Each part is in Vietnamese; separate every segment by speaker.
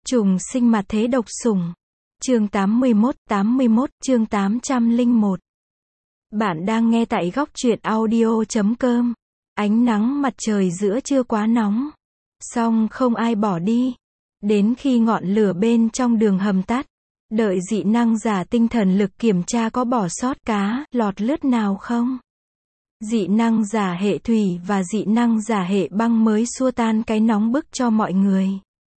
Speaker 1: Trùng sinh mặt thế độc sủng. Chương 81, chương 801. Bạn đang nghe tại góc truyện audio.com. Ánh nắng mặt trời giữa trưa quá nóng. Song không ai bỏ đi. Đến khi ngọn lửa bên trong đường hầm tắt, đợi dị năng giả tinh thần lực kiểm tra có bỏ sót cá, lọt lướt nào không. Dị năng giả hệ thủy và dị năng giả hệ băng mới xua tan cái nóng bức cho mọi người.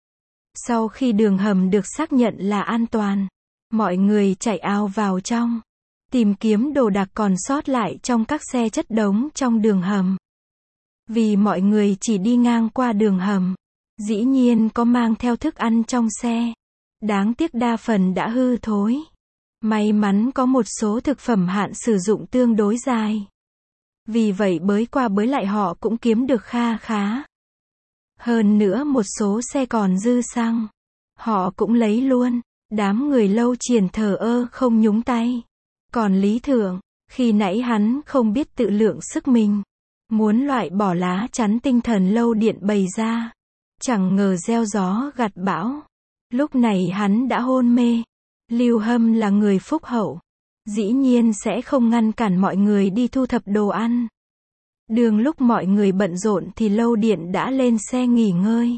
Speaker 1: Sau khi đường hầm được xác nhận là an toàn, mọi người chạy ào vào trong, tìm kiếm đồ đạc còn sót lại trong các xe chất đống trong đường hầm. Vì mọi người chỉ đi ngang qua đường hầm, dĩ nhiên có mang theo thức ăn trong xe. Đáng tiếc đa phần đã hư thối. May mắn có một số thực phẩm hạn sử dụng tương đối dài. Vì vậy bới qua bới lại họ cũng kiếm được kha khá. Hơn nữa một số xe còn dư xăng, họ cũng lấy luôn. Đám người Lâu Triển thờ ơ không nhúng tay. Còn Lý Thượng, khi nãy hắn không biết tự lượng sức mình, muốn loại bỏ lá chắn tinh thần Lâu Điện bày ra, chẳng ngờ gieo gió gặt bão. Lúc này hắn đã hôn mê. Lưu Hâm là người phúc hậu, dĩ nhiên sẽ không ngăn cản mọi người đi thu thập đồ ăn. Đường lúc mọi người bận rộn thì Lâu Điện đã lên xe nghỉ ngơi.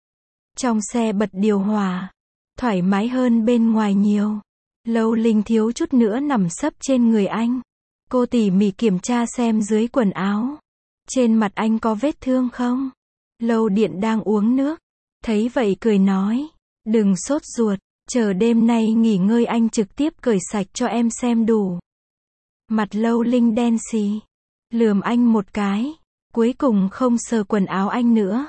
Speaker 1: Trong xe bật điều hòa, thoải mái hơn bên ngoài nhiều. Lâu Linh thiếu chút nữa nằm sấp trên người anh. Cô tỉ mỉ kiểm tra xem dưới quần áo, trên mặt anh có vết thương không. Lâu Điện đang uống nước, thấy vậy cười nói, đừng sốt ruột, chờ đêm nay nghỉ ngơi anh trực tiếp cởi sạch cho em xem đủ. Mặt Lâu Linh đen xì, lườm anh một cái, cuối cùng không sờ quần áo anh nữa.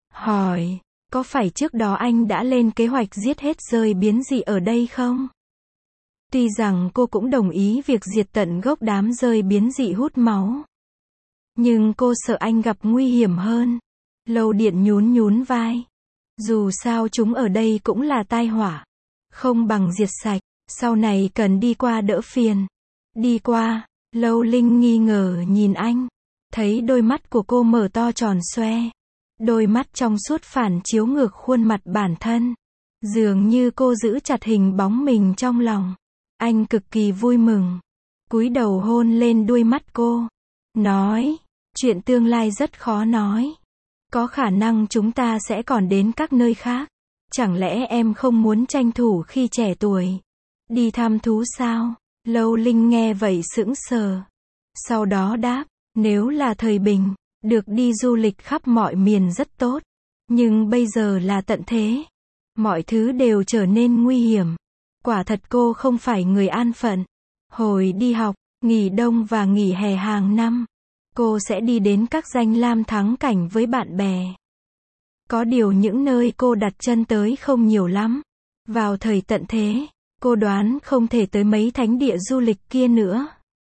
Speaker 1: Hỏi, có phải trước đó anh đã lên kế hoạch giết hết rơi biến dị ở đây không? Tuy rằng cô cũng đồng ý việc diệt tận gốc đám rơi biến dị hút máu, nhưng cô sợ anh gặp nguy hiểm hơn. Lâu Điện nhún nhún vai. Dù sao chúng ở đây cũng là tai họa, không bằng diệt sạch, sau này cần đi qua đỡ phiền. Đi qua, Lâu Linh nghi ngờ nhìn anh, thấy đôi mắt của cô mở to tròn xoe. Đôi mắt trong suốt phản chiếu ngược khuôn mặt bản thân. Dường như cô giữ chặt hình bóng mình trong lòng. Anh cực kỳ vui mừng, cúi đầu hôn lên đuôi mắt cô. Nói, chuyện tương lai rất khó nói. Có khả năng chúng ta sẽ còn đến các nơi khác. Chẳng lẽ em không muốn tranh thủ khi trẻ tuổi đi thăm thú sao? Lâu Linh nghe vậy sững sờ. Sau đó đáp, nếu là thời bình, được đi du lịch khắp mọi miền rất tốt. Nhưng bây giờ là tận thế. Mọi thứ đều trở nên nguy hiểm. Quả thật cô không phải người an phận. Hồi đi học, nghỉ đông và nghỉ hè hàng năm, cô sẽ đi đến các danh lam thắng cảnh với bạn bè. Có điều những nơi cô đặt chân tới không nhiều lắm. Vào thời tận thế, cô đoán không thể tới mấy thánh địa du lịch kia nữa.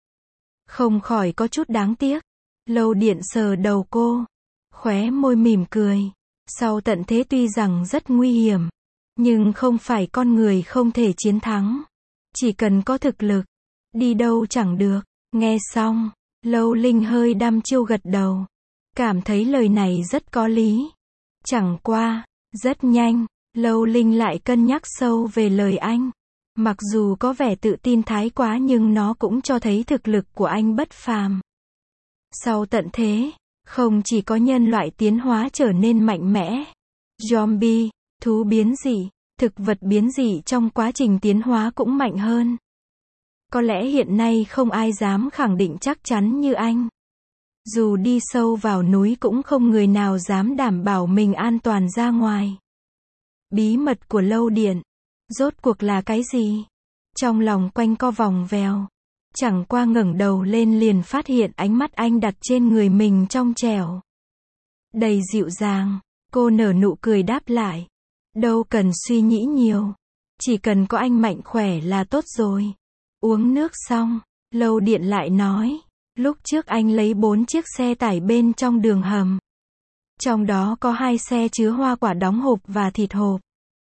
Speaker 1: Không khỏi có chút đáng tiếc. Lâu Điện sờ đầu cô, khóe môi mỉm cười. Sau tận thế tuy rằng rất nguy hiểm, nhưng không phải con người không thể chiến thắng. Chỉ cần có thực lực, đi đâu chẳng được. Nghe xong, Lâu Linh hơi đăm chiêu gật đầu. Cảm thấy lời này rất có lý. Chẳng qua, rất nhanh, Lâu Linh lại cân nhắc sâu về lời anh. Mặc dù có vẻ tự tin thái quá nhưng nó cũng cho thấy thực lực của anh bất phàm. Sau tận thế, không chỉ có nhân loại tiến hóa trở nên mạnh mẽ, zombie, thú biến dị, thực vật biến dị trong quá trình tiến hóa cũng mạnh hơn. Có lẽ hiện nay không ai dám khẳng định chắc chắn như anh. Dù đi sâu vào núi cũng không người nào dám đảm bảo mình an toàn ra ngoài. Bí mật của Lâu Điện, rốt cuộc là cái gì? Trong lòng quanh co vòng vèo. Chẳng qua ngẩng đầu lên liền phát hiện ánh mắt anh đặt trên người mình trong trẻo, đầy dịu dàng. Cô nở nụ cười đáp lại. Đâu cần suy nghĩ nhiều. Chỉ cần có anh mạnh khỏe là tốt rồi. Uống nước xong, Lâu Điện lại nói. Lúc trước anh lấy 4 chiếc xe tải bên trong đường hầm. Trong đó có 2 xe chứa hoa quả đóng hộp và thịt hộp.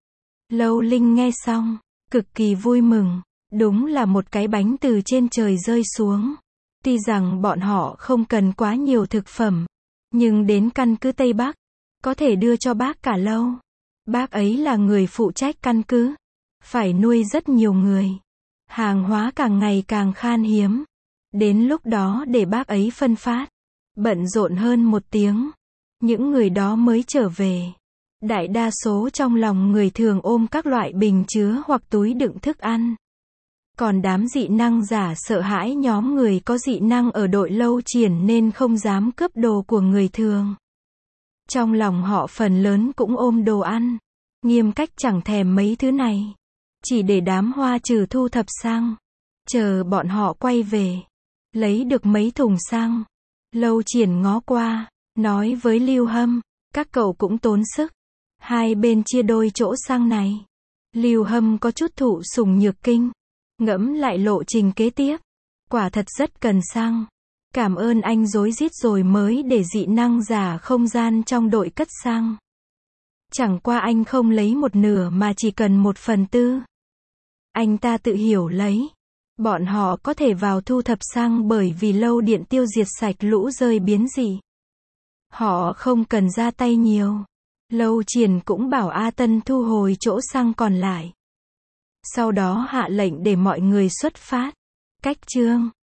Speaker 1: Lâu Linh nghe xong, cực kỳ vui mừng. Đúng là một cái bánh từ trên trời rơi xuống. Tuy rằng bọn họ không cần quá nhiều thực phẩm, nhưng đến căn cứ Tây Bắc, có thể đưa cho bác cả Lâu. Bác ấy là người phụ trách căn cứ. Phải nuôi rất nhiều người. Hàng hóa càng ngày càng khan hiếm. Đến lúc đó để bác ấy phân phát. Bận rộn hơn 1 tiếng. Những người đó mới trở về. Đại đa số trong lòng người thường ôm các loại bình chứa hoặc túi đựng thức ăn. Còn đám dị năng giả sợ hãi nhóm người có dị năng ở đội lâu triển nên không dám cướp đồ của người thường. Trong lòng họ phần lớn cũng ôm đồ ăn. Nghiêm cách chẳng thèm mấy thứ này. Chỉ để đám Hoa Trừ thu thập xăng. Chờ bọn họ quay về. Lấy được mấy thùng xăng. Lâu triển ngó qua. Nói với Lưu Hâm. Các cậu cũng tốn sức. Hai bên chia đôi chỗ xăng này. Lưu Hâm có chút thụ sủng nhược kinh. Ngẫm lại lộ trình kế tiếp. Quả thật rất cần xăng. Cảm ơn anh rối rít rồi mới để dị năng giả không gian trong đội cất xăng. Chẳng qua anh không lấy 1/2 mà chỉ cần 1/4. Anh ta tự hiểu lấy. Bọn họ có thể vào thu thập xăng bởi vì lâu điện tiêu diệt sạch lũ rơi biến dị. Họ không cần ra tay nhiều. Lâu triển cũng bảo A Tân thu hồi chỗ xăng còn lại. Sau đó hạ lệnh để mọi người xuất phát. Cách chương